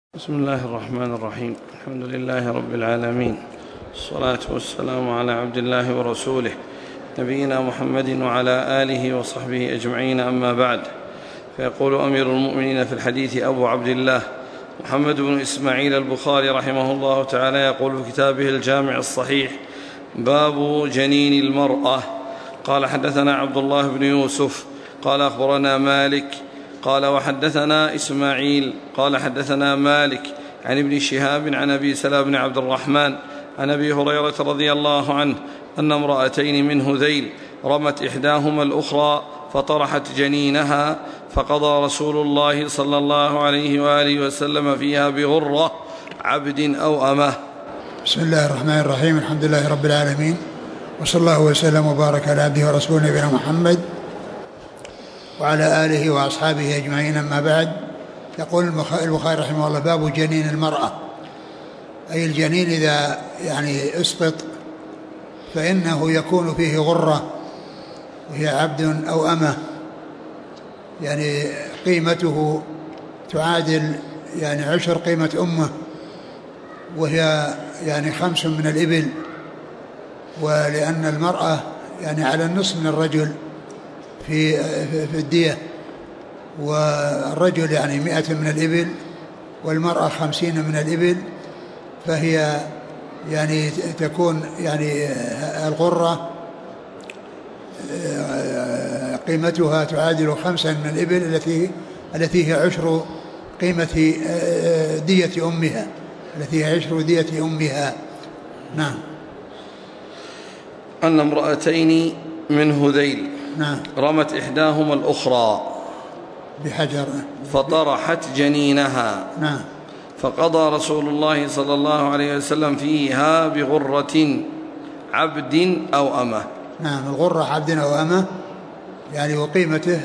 بسم الله الرحمن الرحيم. الحمد لله رب العالمين، الصلاة والسلام على عبد الله ورسوله نبينا محمد وعلى آله وصحبه أجمعين، أما بعد. فيقول أمير المؤمنين في الحديث أبو عبد الله محمد بن إسماعيل البخاري رحمه الله تعالى، يقول في كتابه الجامع الصحيح: باب جنين المرأة. قال: حدثنا عبد الله بن يوسف قال: أخبرنا مالك قال: وحدثنا إسماعيل قال: حدثنا مالك عن ابن شهاب عن أبي سلمة بن عبد الرحمن عن أبي هريرة رضي الله عنه أن امرأتين من هذيل رمت إحداهما الأخرى فطرحت جنينها، فقضى رسول الله صلى الله عليه وآله وسلم فيها بغرة عبد أو أمه. بسم الله الرحمن الرحيم. الحمد لله رب العالمين، وصلى الله وسلم وبارك على عبده ورسوله نبينا محمد وعلى آله وأصحابه أجمعين، أما بعد. يقول البخاري رحمه الله: باب جنين المرأة، أي الجنين إذا أسقط فإنه يكون فيه غرة، وهي عبد أو أمة، قيمته تعادل 10 قيمة أمه، وهي 5 من الإبل، ولأن المرأة على النصف من الرجل في الدية، والرجل 100 من الإبل والمرأة 50 من الإبل، فهي تكون الغرة قيمتها تعادل 5 من الإبل التي هي 10 قيمة دية أمها، التي هي 10 دية أمها. نعم. أن امرأتين من هذيل نعم. رمت إحداهما الأخرى بحجر فطرحت جنينها. نعم. فقضى رسول الله صلى الله عليه وسلم فيها بغرة عبد أو أمه. نعم، الغرة عبد أو أمه، وقيمته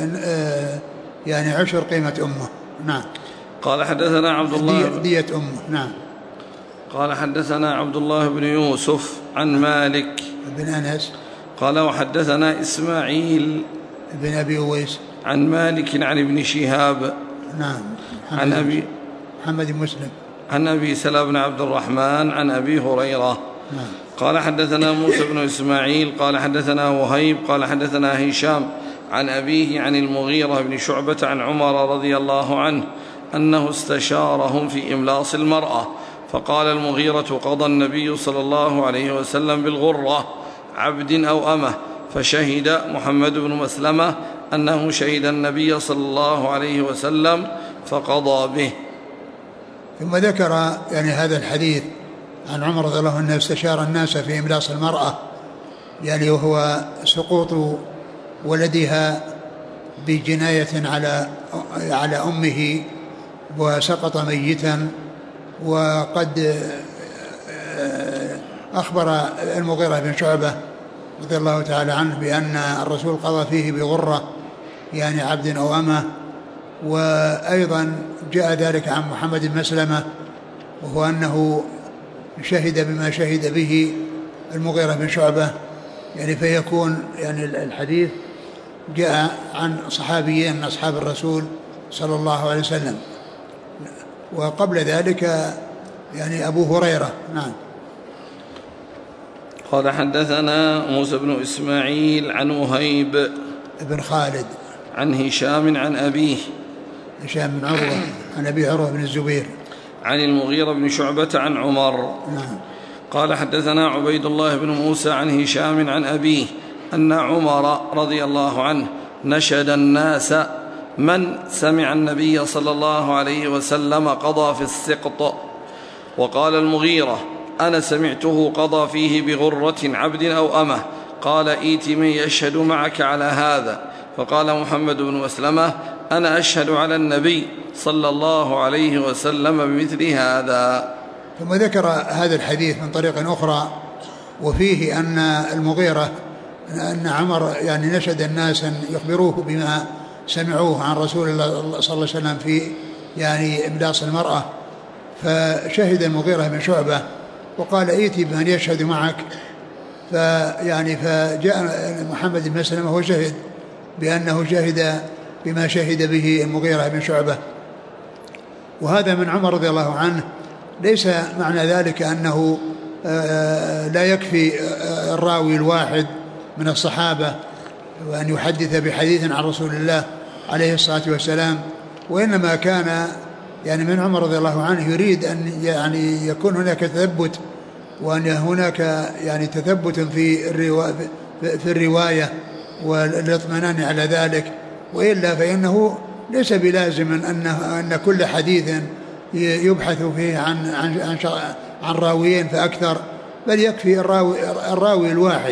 10 قيمة أمه. نعم. قال: حدثنا عبد الله دية أمه. نعم. قال: حدثنا عبد الله بن يوسف عن مالك بن أنس قال: وحدثنا إسماعيل بن أبي أويس عن مالك عن ابن شهاب. نعم. عن محمد مسلم عن أبي سلمة بن عبد الرحمن عن أبي هريرة. نعم. قال: حدثنا موسى بن إسماعيل قال: حدثنا وهيب قال: حدثنا هشام عن أبيه عن المغيرة بن شعبة عن عمر رضي الله عنه أنه استشارهم في إملاص المرأة، فقال المغيرة: قضى النبي صلى الله عليه وسلم بالغرة عبد أو أمه، فشهد محمد بن مسلمة أنه شهد النبي صلى الله عليه وسلم فقضى به. ثم ذكر هذا الحديث عن عمر رضي الله عنه استشار الناس في إملاص المرأة، وهو سقوط ولدها بجناية على أمه، وسقط ميتا. وقد أخبر المغيرة بن شعبة رضي الله تعالى عنه بأن الرسول قضى فيه بغرة عبد أو أمه. وأيضا جاء ذلك عن محمد بن مسلمة، وهو أنه شهد بما شهد به المغيرة بن شعبة، فيكون الحديث جاء عن صحابيين من أصحاب الرسول صلى الله عليه وسلم. وقبل ذلك أبو هريرة. نعم. قال: حدثنا موسى بن إسماعيل عن وهيب بن خالد عن هشام عن أبيه هشام بن عروة عن أبي عروة بن الزبير عن المغيرة بن شعبة عن عمر. نعم. قال: حدثنا عبيد الله بن موسى عن هشام عن أبيه أن عمر رضي الله عنه نشد الناس من سمع النبي صلى الله عليه وسلم قضى في السقط. وقال المغيرة: أنا سمعته قضى فيه بغرة عبد أو أمه. قال: إيت من يشهد معك على هذا. فقال محمد بن مسلمة: أنا أشهد على النبي صلى الله عليه وسلم بمثل هذا. ثم ذكر هذا الحديث من طريق أخرى، وفيه أن المغيرة أن عمر نشد الناس أن يخبروه بما سمعوه عن رسول الله صلى الله عليه وسلم في إملاص المرأة. فشهد المغيرة بن شعبة وقال: ائتي بمن يشهد معك. فجاء محمد بن مسلمة وهو شهد بأنه شهد بما شهد به المغيرة بن شعبة. وهذا من عمر رضي الله عنه. ليس معنى ذلك أنه لا يكفي الراوي الواحد من الصحابة وأن يحدث بحديث عن رسول الله عليه الصلاة والسلام، وإنما كان يعني من عمر رضي الله عنه يريد أن يعني يكون هناك تثبت، وأن هناك يعني تثبت في الرواية والاطمئنان على ذلك، وإلا فإنه ليس بلازم أن كل حديث يبحث فيه عن راويين فأكثر، بل يكفي الراوي الواحد.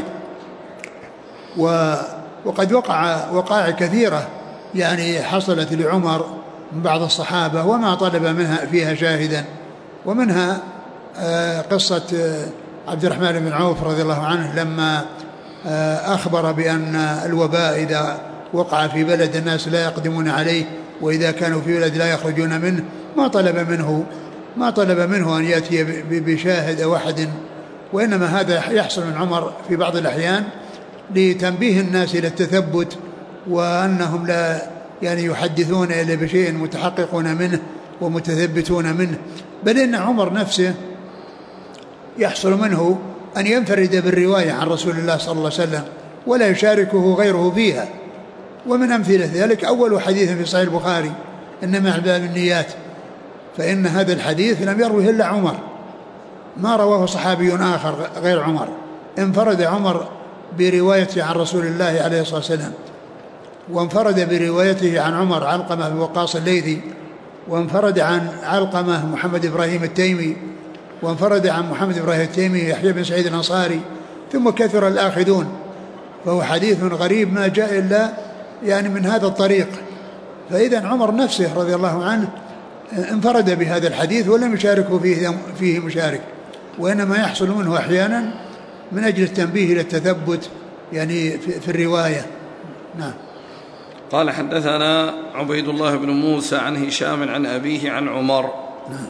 وقد وقائع كثيرة يعني حصلت لعمر من بعض الصحابة وما طلب منها فيها شاهدا، ومنها قصة عبد الرحمن بن عوف رضي الله عنه لما أخبر بأن الوباء إذا وقع في بلد الناس لا يقدمون عليه، وإذا كانوا في بلد لا يخرجون منه، ما طلب منه أن يأتي بشاهد أو أحد، وإنما هذا يحصل من عمر في بعض الأحيان لتنبيه الناس إلى التثبت، وأنهم لا يعني يحدثون إلا بشيء متحققون منه ومتثبتون منه، بل إن عمر نفسه يحصل منه أن ينفرد بالرواية عن رسول الله صلى الله عليه وسلم ولا يشاركه غيره فيها. ومن أمثلة ذلك أول حديث في صحيح البخاري إنما أعمال بالنيات، فإن هذا الحديث لم يروه إلا عمر، ما رواه صحابي آخر غير عمر، انفرد عمر بروايته عن رسول الله عليه الصلاة والسلام، وانفرد بروايته عن عمر علقمة بن وقاص الليثي، وانفرد عن علقمة محمد إبراهيم التيمي، وانفرد عن محمد إبراهيم التيمي يحيى بن سعيد الأنصاري، ثم كثر الآخذون، فهو حديث غريب ما جاء إلا يعني من هذا الطريق. فإذا عمر نفسه رضي الله عنه انفرد بهذا الحديث ولم يشاركه فيه مشارك، وإنما يحصل منه أحيانا من أجل التنبيه إلى التثبت يعني في الرواية. نعم. قال حدثنا عبيد الله بن موسى عن هشام عن أبيه عن عمر. نعم.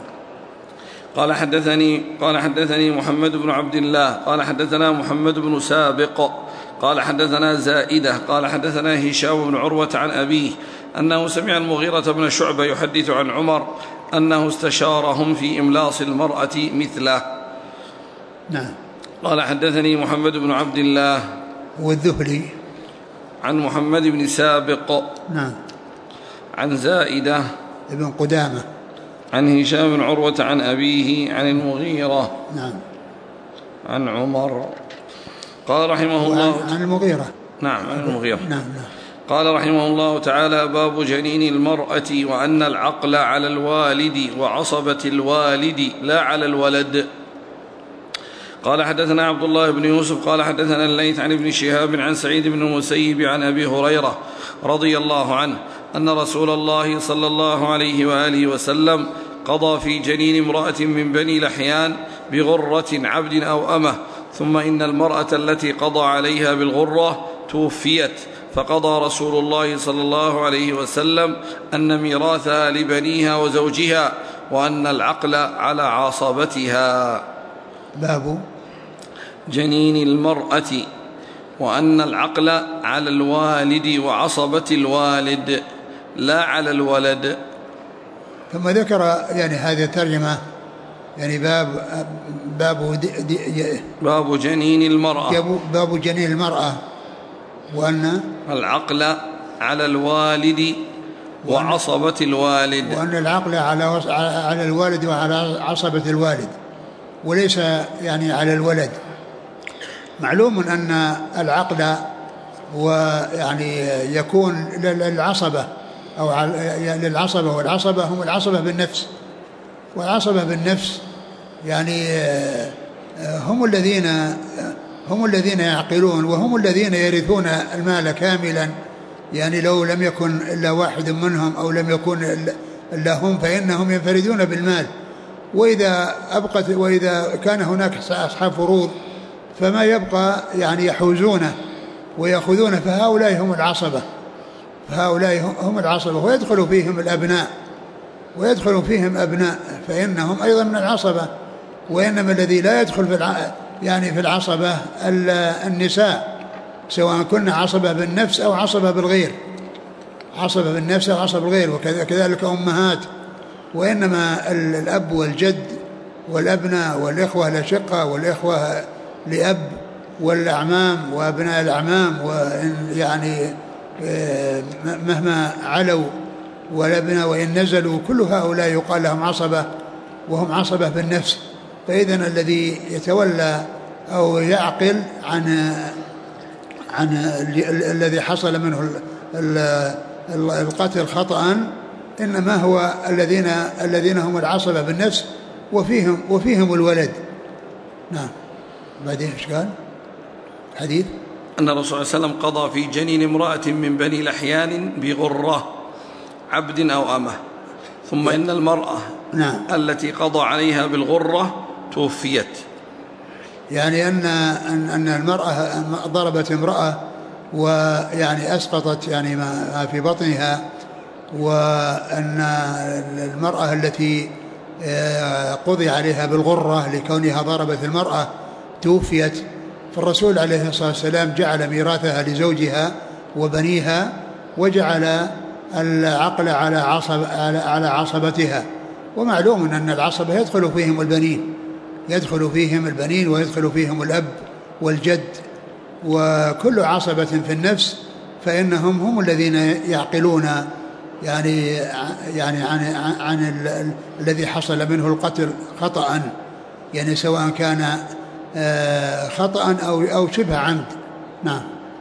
قال حدثني محمد بن عبد الله قال حدثنا محمد بن سابق قال حدثنا زائدة قال حدثنا هشام بن عروة عن أبيه أنه سمع المغيرة بن شعبة يحدث عن عمر أنه استشارهم في إملاص المرأة مثله. نعم. قال حدثني محمد بن عبد الله والذهلي عن محمد بن سابق. نعم. عن زائدة ابن قدامة عن هشام بن عروة عن أبيه عن المغيرة. نعم. عن عمر. قال رحمه الله عن المغيرة. نعم عن المغيرة. نعم. قال رحمه الله تعالى: باب جنين المرأة وأن العقل على الوالد وعصبة الوالد لا على الولد. قال حدثنا عبد الله بن يوسف قال حدثنا الليث عن ابن شهاب عن سعيد بن المسيب عن أبي هريرة رضي الله عنه أن رسول الله صلى الله عليه وآله وسلم قضى في جنين امرأة من بني لحيان بغرة عبد أو أمه، ثم إن المرأة التي قضى عليها بالغرة توفيت، فقضى رسول الله صلى الله عليه وسلم أن ميراثها لبنيها وزوجها وأن العقل على عصبتها. باب جنين المرأة وأن العقل على الوالد وعصبة الوالد لا على الولد. ثم ذكر يعني هذه الترجمة يعني باب جنين المرأة، باب جنين المرأة وأن العقل على الوالد وعصبة الوالد، وأن العقل على الوالد وعلى عصبة الوالد وليس يعني على الولد. معلوم أن العقل ويعني يكون للعصبة أو للعصبة، والعصبة هم العصبة بالنفس، والعصبة بالنفس يعني هم الذين يعقلون، وهم الذين يرثون المال كاملا، يعني لو لم يكن إلا واحد منهم أو لم يكن إلا هم فإنهم ينفردون بالمال، وإذا كان هناك أصحاب فروض فما يبقى يعني يحوزونه ويأخذونه، فهؤلاء هم العصبة ويدخل فيهم أبناء فإنهم أيضا من العصبة. وإنما الذي لا يدخل في العصبة النساء، سواء كنا عصبة بالنفس أو عصبة بالغير، وكذلك أمهات وإنما الأب والجد والأبناء والإخوة الأشقة والإخوة لأب والأعمام وأبناء الأعمام، يعني مهما علوا والأبناء وإن نزلوا، كل هؤلاء يقال لهم عصبة، وهم عصبة بالنفس. فإذن الذي يتولى أو يعقل عن الذي حصل منه القتل خطأ إنما هو الذين هم العصبة بالنفس وفيهم الولد. نعم. بعدين ايش قال حديث؟ أن الرسول صلى الله عليه وسلم قضى في جنين امرأة من بني لحيان بغرة عبد أو أمه، ثم إن المرأة نعم. التي قضى عليها بالغرة توفيت. يعني أن المرأة ضربت امرأة ويعني أسقطت يعني ما في بطنها، وأن المرأة التي قضي عليها بالغرة لكونها ضربت المرأة توفيت. فالرسول عليه الصلاة والسلام جعل ميراثها لزوجها وبنيها، وجعل العقل على عصبتها. ومعلوم أن العصبة يدخل فيهم البنين ويدخل فيهم الأب والجد، وكل عصبة في النفس فإنهم هم الذين يعقلون يعني عن الذي حصل منه القتل خطأ، يعني سواء كان خطأ أو شبه عمد. نعم.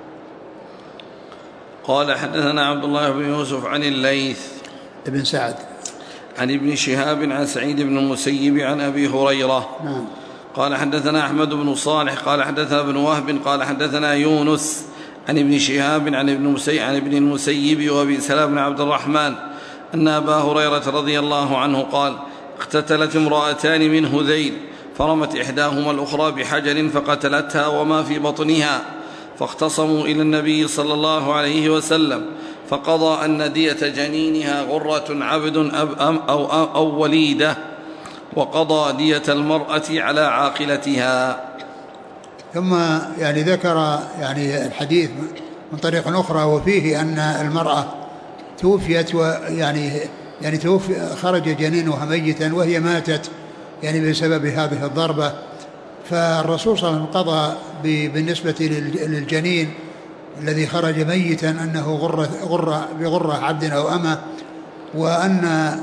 قال حدثنا عبد الله بن يوسف عن الليث ابن سعد عن ابن شهاب عن سعيد بن المسيب عن أبي هريرة. نعم. قال حدثنا أحمد بن صالح قال حدثنا ابن وهب قال حدثنا يونس عن ابن شهاب عن ابن المسيب وابي سلام بن عبد الرحمن أن أبا هريرة رضي الله عنه قال: اقتتلت امرأتان من هذيل فرمت إحداهما الأخرى بحجر فقتلتها وما في بطنها، فاختصموا إلى النبي صلى الله عليه وسلم فقضى أن دية جنينها غرة عبد أو وليدة، وقضى دية المرأة على عاقلتها. ثم يعني ذكر يعني الحديث من طريق أخرى، وفيه أن المرأة توفيت يعني توفي خرج جنينها ميتا وهي ماتت يعني بسبب هذه الضربة. فالرسول صلى الله عليه وسلم قضى بالنسبة للجنين الذي خرج ميتا أنه بغرة عبد أو أمة، وأن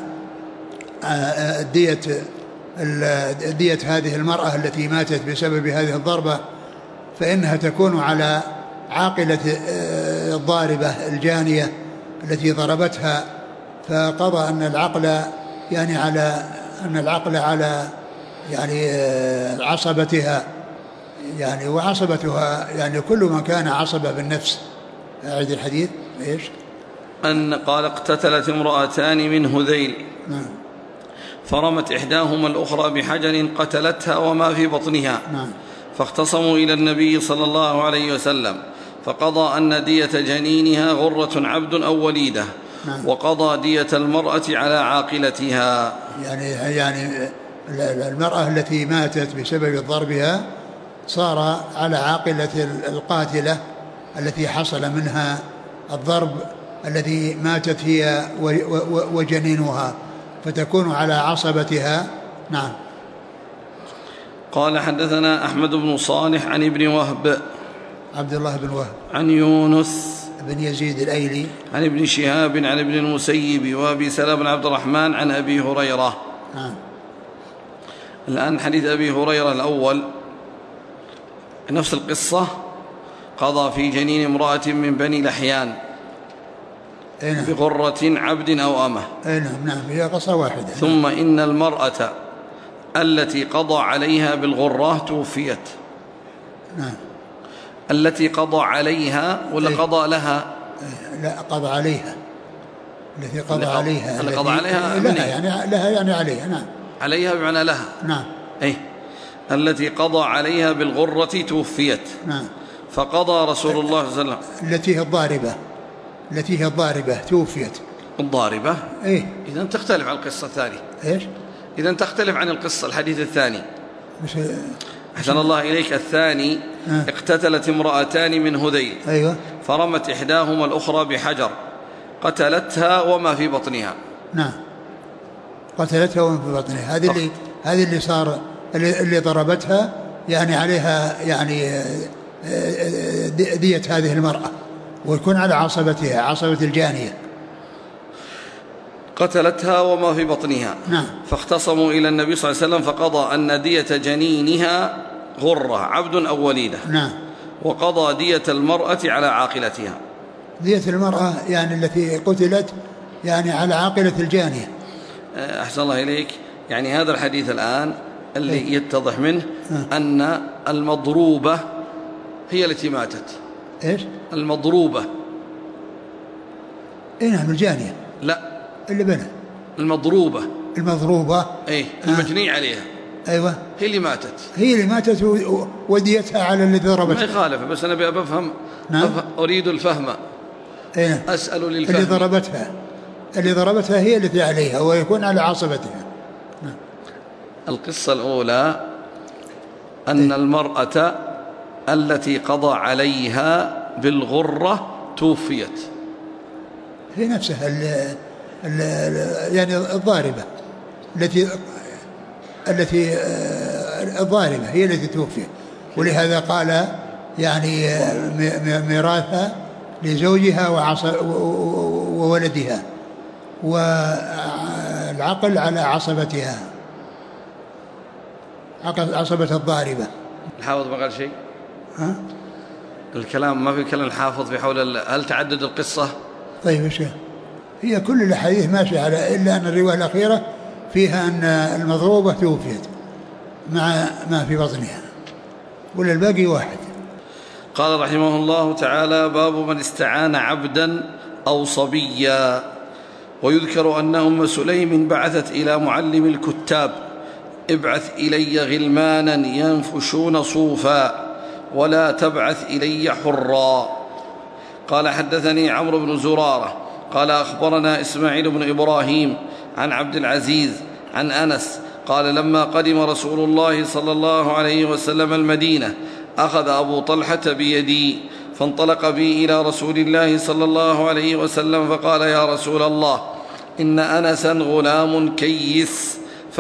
دية هذه المرأة التي ماتت بسبب هذه الضربة فإنها تكون على عاقلة الضاربة الجانية التي ضربتها. فقضى أن العقل على يعني عصبتها، يعني وعصبتها يعني كل من كان عصبة بالنفس. أعيد الحديث. إيش؟ أن قال: اقتتلت امرأتان من هذيل فرمت إحداهما الأخرى بحجر قتلتها وما في بطنها، فاختصموا إلى النبي صلى الله عليه وسلم فقضى أن دية جنينها غرة عبد أو وليدة، وقضى دية المرأة على عاقلتها. يعني المرأة التي ماتت بسبب ضربها صار على عاقلة القاتلة التي حصل منها الضرب الذي ماتت هي وجنينها، فتكون على عصبتها. نعم. قال حدثنا أحمد بن صالح عن ابن وهب عبد الله بن وهب عن يونس بن يزيد الأيلي عن ابن شهاب عن ابن المسيب وابي سلام بن عبد الرحمن عن أبي هريرة. الآن حديث أبي هريرة الأول نفس القصة، قضى في جنين امرأة من بني لحيان بغرة عبد أو أمه. نعم هي قصة واحدة. ثم إن المرأة التي قضى عليها بالغرة توفيت. نعم. التي قضى عليها ولا قضى لها؟ لا، قضى عليها. التي قضى عليها. اللي قضى عليها لها يعني لها يعني عليها. نعم. عليها بمعنى لها. نعم. التي قضى عليها بالغرة توفيت. نعم. فقضى رسول الله صلى الله عليه وسلم التي هي الضاربة توفيت. الضاربة. إذن تختلف عن القصة الثانية. إذن تختلف عن القصة الحديث الثاني. أحسن الله إليك. الثاني اقتتلت امرأتان من هذيل فرمت إحداهما الأخرى بحجر قتلتها وما في بطنها. نعم. قتلتها ومن في بطنها. هذه اللي صار اللي ضربتها يعني عليها يعني دية هذه المرأة، ويكون على عصبتها، عصبة الجانية. قتلتها وما في بطنها. نعم. فاختصموا إلى النبي صلى الله عليه وسلم فقضى أن دية جنينها غرة عبد أو وليدة. نعم. وقضى دية المرأة على عاقلتها. دية المرأة يعني التي قتلت يعني على عاقلة الجانية. أحسن الله إليك. يعني هذا الحديث الآن اللي يتضح منه أن المضروبة هي التي ماتت. إيش؟ المضروبة. نعم الجانية. لا اللي بنى. المضروبة. المضروبة. إيه المجني عليها. أيوة. هي اللي ماتت. هي اللي ماتت وديتها على الذي ضربتها. ما يخالف، بس أنا بفهم. نعم. أريد الفهم. إيه؟ أسأل للفهم. اللي ضربتها هي التي عليها ويكون على عصبتها. نعم. القصة الأولى أن المرأة التي قضى عليها بالغرة توفيت. هي نفسها يعني الضاربة التي الضاربة هي التي توفيت، ولهذا قال يعني ميراثها لزوجها وولدها، والعقل على عصبتها، عصبة الضاربة. الحافظ ما قال شيء؟ ها؟ الكلام ما في كلام الحافظ في حول هل تعدد القصة؟ طيب ايش هي كل الأحاديث ماشية على، إلا أن الرواية الأخيرة فيها أن المضروبة توفيت مع ما في بطنها، ولا الباقي واحد. قال رحمه الله تعالى: باب من استعان عبدا أو صبيا. ويذكر أن أم سليم بعثت إلى معلم الكتاب: ابعث إلي غلمانا ينفشون صوفا ولا تبعث إلي حرا. قال: حدثني عمرو بن زرارة قال: أخبرنا إسماعيل بن إبراهيم عن عبد العزيز عن أنس قال: لما قدم رسول الله صلى الله عليه وسلم المدينة أخذ أبو طلحة بيدي فانطلق بي إلى رسول الله صلى الله عليه وسلم فقال: يا رسول الله، إن أنسا غلام كيس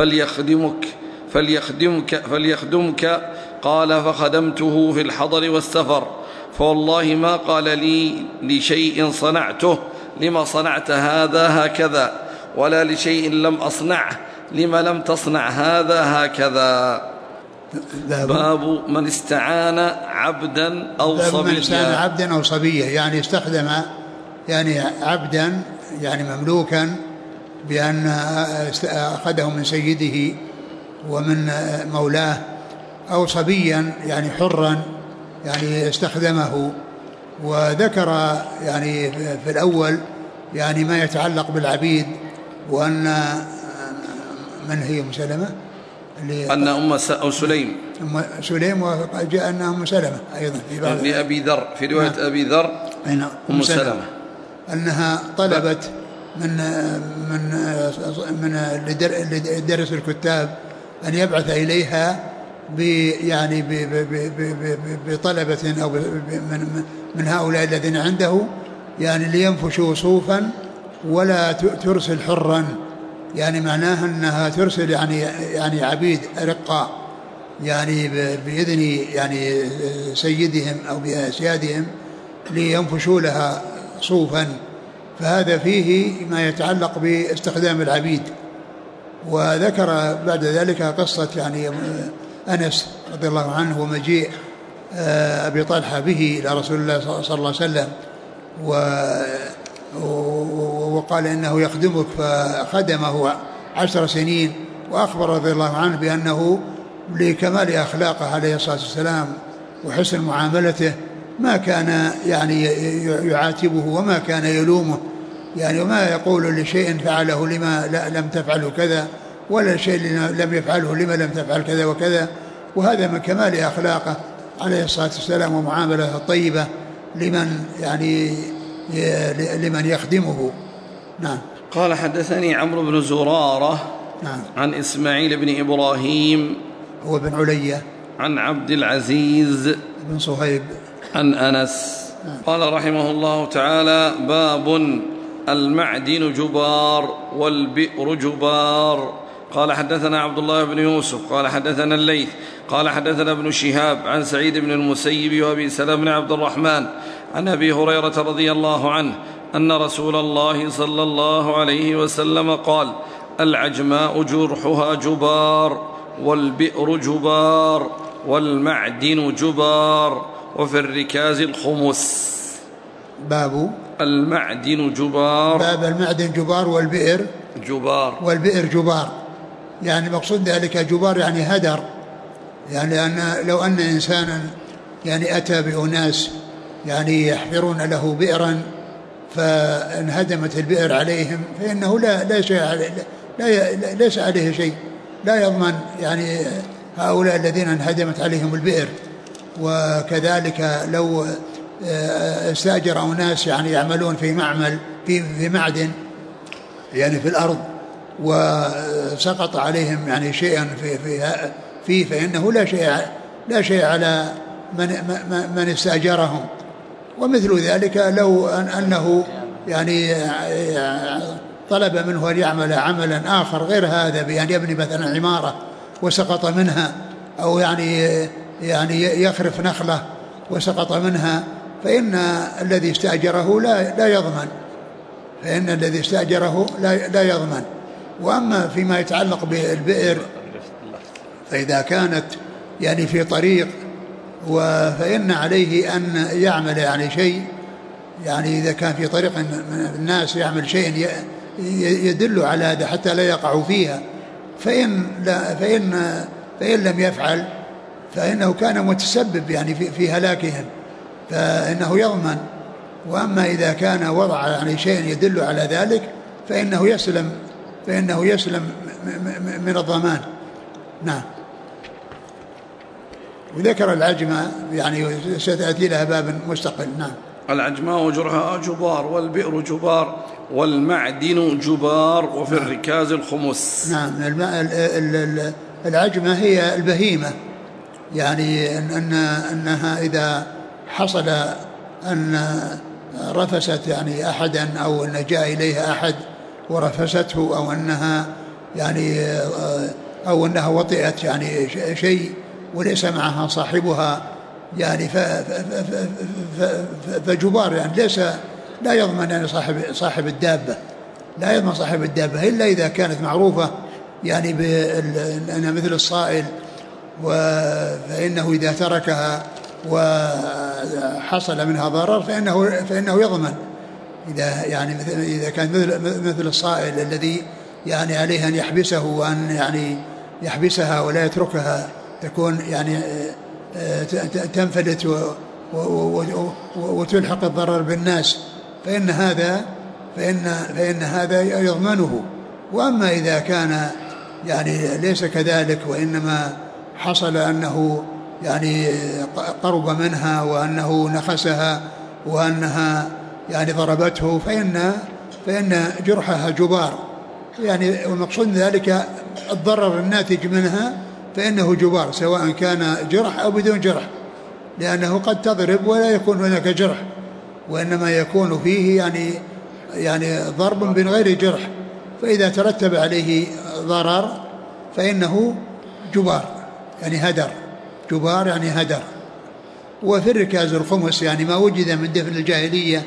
فليخدمك. قال: فخدمته في الحضر والسفر، فوالله ما قال لي لشيء صنعته لما صنعت هذا هكذا، ولا لشيء لم أصنعه لما لم تصنع هذا هكذا. باب من استعان عبدا أو صبيا. من استعان عبدا أو صبيا يعني استخدم يعني عبدا يعني مملوكا بأن أخذه من سيده ومن مولاه، أو صبيا يعني حرا يعني استخدمه. وذكر يعني في الأول يعني ما يتعلق بالعبيد، وأن من هي أم سلمة أن أم سليم وجاء أنها أم سلمة أيضا في أبي ذر في رواية أبي ذر أم سلمة أنها طلبت من درس الكتاب أن يبعث إليها يعني بطلبة أو من هؤلاء الذين عنده يعني لينفشوا صوفا ولا ترسل حرا، يعني معناها أنها ترسل يعني عبيد رقاء يعني بإذن يعني سيدهم أو بأسيادهم لينفشوا لها صوفا. فهذا فيه ما يتعلق باستخدام العبيد. وذكر بعد ذلك قصة يعني أنس رضي الله عنه ومجيء أبي طلحة به إلى رسول الله صلى الله عليه وسلم وقال إنه يخدمك، فخدمه 10 سنين. وأخبر رضي الله عنه بأنه لكمال أخلاقه عليه الصلاة والسلام وحسن معاملته ما كان يعني يعاتبه وما كان يلومه، يعني وما يقول لشيء فعله لما لم تفعله كذا، ولا شيء لم يفعله لما لم تفعل كذا وكذا. وهذا من كمال أخلاقه عليه الصلاة والسلام ومعاملته الطيبة لمن يخدمه. نعم. قال: حدثني عمرو بن زرارة نعم. عن إسماعيل بن إبراهيم هو بن علية عن عبد العزيز بن صهيب عن أنس. نعم. قال رحمه الله تعالى: باب المعدن جبار والبئر جبار. قال حدثنا عبد الله بن يوسف قال حدثنا الليث قال حدثنا ابن شهاب عن سعيد بن المسيب وأبي سلمة بن عبد الرحمن عن أبي هريرة رضي الله عنه أن رسول الله صلى الله عليه وسلم قال: العجماء جرحها جبار والبئر جبار والمعدن جبار وفي الركاز الخمس. باب المعدن جبار. باب المعدن جبار والبئر جبار. يعني مقصود ذلك جبار يعني هدر، يعني لو أن إنسانا يعني أتى بأناس يعني يحفرون له بئرا فانهدمت البئر عليهم فإنه ليس عليه شيء، لا يضمن يعني هؤلاء الذين انهدمت عليهم البئر. وكذلك لو استأجر أناس يعني يعملون في معمل في معدن يعني في الأرض وسقط عليهم يعني شيئا فيه فإنه لا شيء على من استأجرهم. ومثل ذلك لو أنه يعني طلب منه أن يعمل عملا آخر غير هذا بأن يبني مثلا عمارة وسقط منها، أو يعني يخرف نخلة وسقط منها، فإن الذي استأجره لا يضمن. وأما فيما يتعلق بالبئر فإذا كانت يعني في طريق فإن عليه أن يعمل يعني شيء، يعني إذا كان في طريق الناس يعمل شيء يدل على هذا حتى لا يقعوا فيها، فإن لم يفعل فإنه كان متسبب يعني في هلاكهم فإنه يضمن. وأما إذا كان وضع يعني شيء يدل على ذلك فإنه يسلم من الضمان. نعم. وذكر العجمة يعني ستأتي لها باب مستقل. نعم. العجماء جرحها جبار والبئر جبار والمعدن جبار وفي الركاز الخمس. نعم. العجمة هي البهيمة، يعني أنها إذا حصل أن رفست يعني أحدا أو أن جاء إليها أحد ورفسته أو أنها وطئت يعني شيء وليس معها صاحبها يعني فجبار، يعني لا يضمن يعني صاحب الدابة إلا إذا كانت معروفة يعني بأنها مثل الصائل، فإنه إذا تركها وحصل منها ضرر فإنه يضمن. إذا كان مثل الصائل الذي يعني عليه أن يحبسه وأن يعني يحبسها ولا يتركها تكون يعني تنفلت وتلحق الضرر بالناس، فإن هذا يضمنه. وأما إذا كان يعني ليس كذلك وإنما حصل أنه يعني قرب منها وأنه نخسها وأنها يعني ضربته فإن جرحها جبار، يعني والمقصود ذلك الضرر الناتج منها فإنه جبار، سواء كان جرح أو بدون جرح، لأنه قد تضرب ولا يكون هناك جرح، وإنما يكون فيه يعني ضرب من غير جرح، فإذا ترتب عليه ضرر فإنه جبار يعني هدر. جبار يعني هدر. وفي الركاز الخمس يعني ما وجد من دفن الجاهلية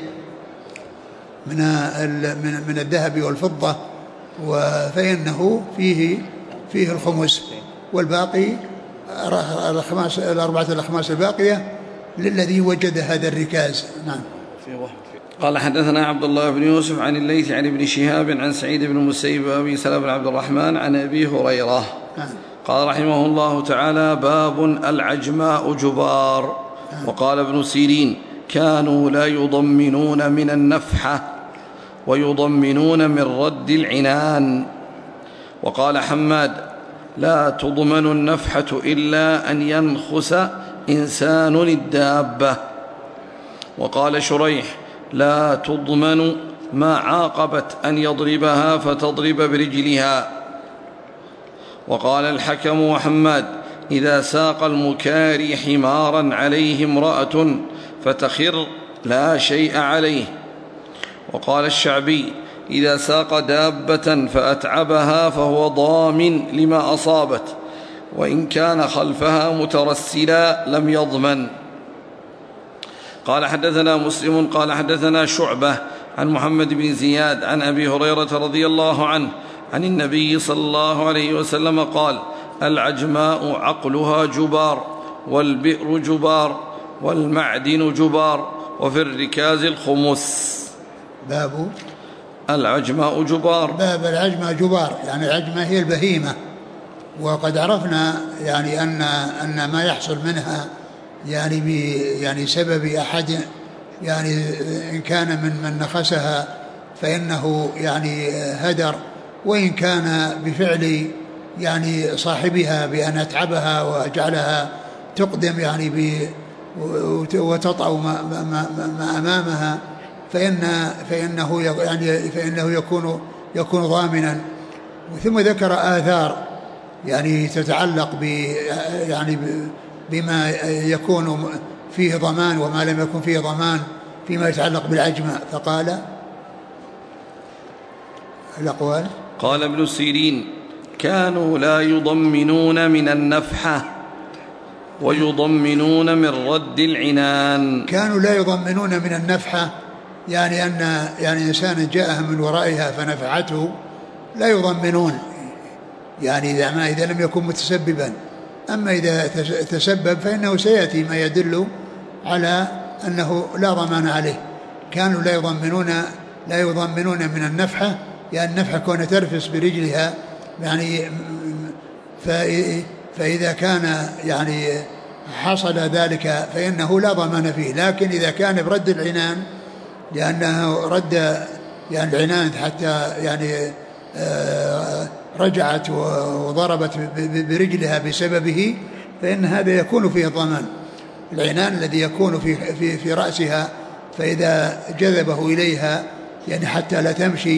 من الذهب والفضة، فإنه فيه الخمس، والباقي الأربعة الأخماس الباقية للذي وجد هذا الركاز. نعم. قال حدثنا عبد الله بن يوسف عن الليث عن ابن شهاب عن سعيد بن المسيب وأبي سلمة بن عبد الرحمن عن أبي هريرة. نعم. قال رحمه الله تعالى: باب العجماء جبار. وقال ابن سيرين: كانوا لا يضمنون من النفحة ويضمنون من رد العنان. وقال حماد: لا تضمن النفحة إلا أن ينخس إنسان الدابة. وقال شريح: لا تضمن ما عاقبت أن يضربها فتضرب برجلها. وقال الحكم وحماد: إذا ساق المكاري حمارا عليه امرأة فتخر لا شيء عليه. وقال الشعبي: إذا ساق دابة فأتعبها فهو ضامن لما أصابت، وإن كان خلفها مترسلا لم يضمن. قال حدثنا مسلم قال حدثنا شعبة عن محمد بن زياد عن أبي هريرة رضي الله عنه عن النبي صلى الله عليه وسلم قال: العجماء عقلها جبار، والبئر جبار، والمعدن جبار، وفي الركاز الخمس. باب العجماء جبار. باب العجماء جبار، يعني العجمة هي البهيمة، وقد عرفنا يعني أن ما يحصل منها يعني سبب أحد، يعني إن كان من نخسها فإنه يعني هدر، وإن كان بفعل يعني صاحبها بأن أتعبها وأجعلها تقدم يعني وتطأ ما أمامها فإنه يكون ضامنا. ثم ذكر آثار يعني تتعلق بما يكون فيه ضمان وما لم يكن فيه ضمان فيما يتعلق بالعجمة، فقال الأقوال. قال ابن سيرين: كانوا لا يضمنون من النفحة ويضمنون من رد العنان. كانوا لا يضمنون من النفحة، يعني أن يعني إنسان جاءها من ورائها فنفعته لا يضمنون، يعني إذا لم يكن متسببا. أما إذا تسبب فإنه سيأتي ما يدل على أنه لا ضمان عليه. كانوا لا يضمنون من النفحة، يعني النفحة كون ترفس برجلها، يعني فإذا كان يعني حصل ذلك فإنه لا ضمان فيه. لكن إذا كان برد العنان، لأنه رد يعني العنان حتى يعني رجعت وضربت برجلها بسببه، فإن هذا يكون فيه الضمان. العنان الذي يكون في رأسها، فإذا جذبه إليها يعني حتى لا تمشي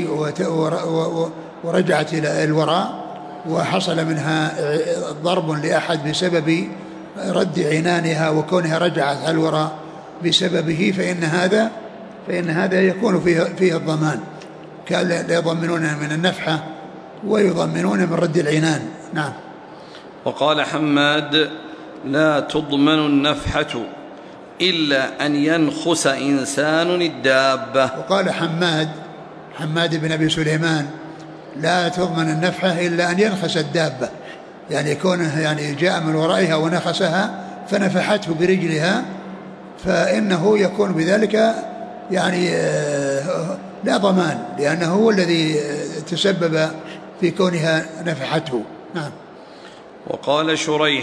ورجعت إلى الوراء وحصل منها ضرب لأحد بسبب رد عنانها وكونها رجعت على الوراء بسببه، فإن هذا يكون فيه الضمان. كان لا يضمنون من النفحة ويضمنون من رد العنان. نعم. وقال حماد: لا تضمن النفحة إلا أن ينخس إنسان الدابة. وقال حماد بن أبي سليمان: لا تضمن النفحة إلا أن ينخس الدابة، يعني كونه يعني جاء من ورائها ونخسها فنفحته برجلها، فإنه يكون بذلك يعني لا ضمان، لأنه هو الذي تسبب في كونها نفحته. نعم. وقال شريح: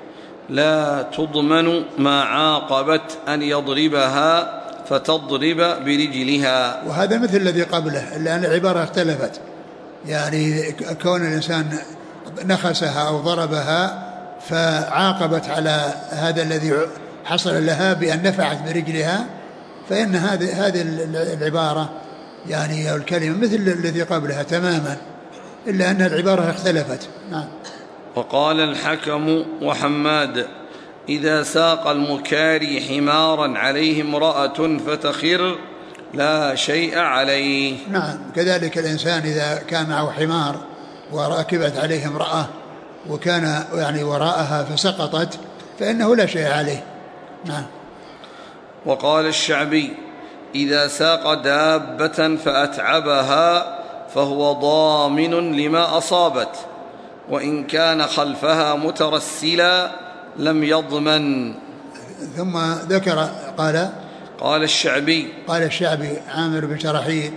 لا تضمن ما عاقبت أن يضربها فتضرب برجلها. وهذا مثل الذي قبله، لأن العبارة اختلفت، يعني كون الإنسان نخسها أو ضربها فعاقبت على هذا الذي حصل لها بأن نفعت برجلها، فإن هذه العبارة يعني الكلمة مثل الذي قبلها تماما، إلا أن العبارة اختلفت. نعم. وقال الحكم وحماد: إذا ساق المكاري حمارا عليه امرأة فتخر لا شيء عليه. نعم. كذلك الإنسان إذا كان معه حمار وركبت عليه امرأة وكان يعني وراءها فسقطت فإنه لا شيء عليه. نعم. وقال الشعبي: إذا ساق دابة فأتعبها فهو ضامن لما أصابت، وإن كان خلفها مترسلا لم يضمن. ثم ذكر قال الشعبي عامر بن شرحيل: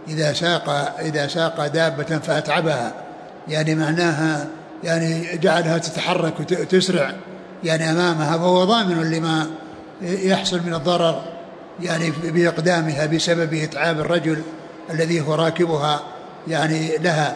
إذا ساق دابة فأتعبها، يعني معناها يعني جعلها تتحرك وتسرع يعني أمامها، فهو ضامن لما يحصل من الضرر يعني بإقدامها بسبب إتعاب الرجل الذي هو راكبها يعني لها.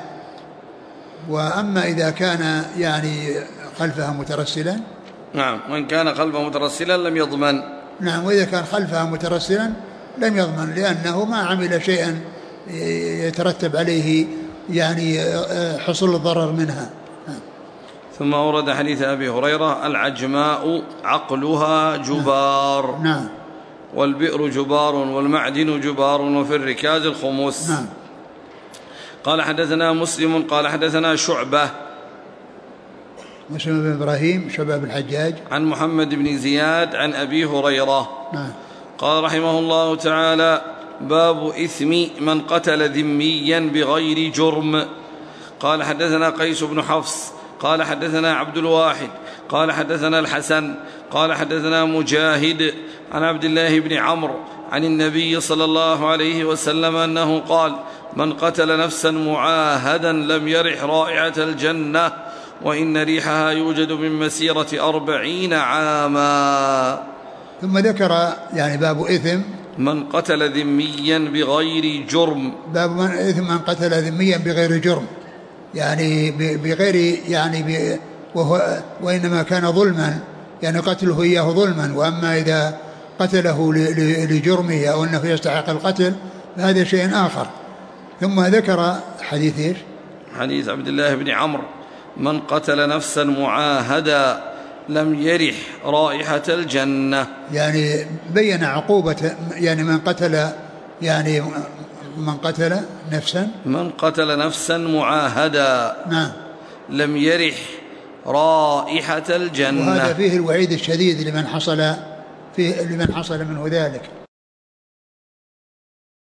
وأما إذا كان يعني خلفها مترسلا، نعم، وإن كان خلفها مترسلا لم يضمن. نعم. وإذا كان خلفها مترسلا لم يضمن، لأنه ما عمل شيئا يترتب عليه يعني حصول الضرر منها. ثم أورد حديث أبي هريرة: العجماء عقلها جبار. نعم. والبئر جبار والمعدن جبار وفي الركاز الخمس. نعم. قال حدثنا مسلم قال حدثنا شعبة مسلم بن إبراهيم شعبة بن الحجاج عن محمد بن زياد عن أبي هريرة. نعم. قال رحمه الله تعالى: باب إثم من قتل ذميا بغير جرم. قال حدثنا قيس بن حفص قال حدثنا عبد الواحد قال حدثنا الحسن قال حدثنا مجاهد عن عبد الله بن عمرو عن النبي صلى الله عليه وسلم أنه قال: من قتل نفسا معاهدا لم يرح رائحة الجنة وإن ريحها يوجد من مسيرة 40 عاما. ثم ذكر يعني باب إثم من قتل ذميا بغير جرم. باب إثم من قتل ذميا بغير جرم، يعني بغير يعني وهو وإنما كان ظلما، يعني قتله إياه ظلما، وأما إذا قتله لجرمه أو أنه يستحق القتل فهذا شيء آخر. ثم ذكر حديث إيش؟ حديث عبد الله بن عمرو: من قتل نفسا معاهدا لم يرح رائحة الجنة. يعني بين عقوبة يعني من قتل، يعني من قتل نفسا معاهدا نعم لم يرح رائحة الجنة. وهذا فيه الوعيد الشديد لمن حصل منه ذلك.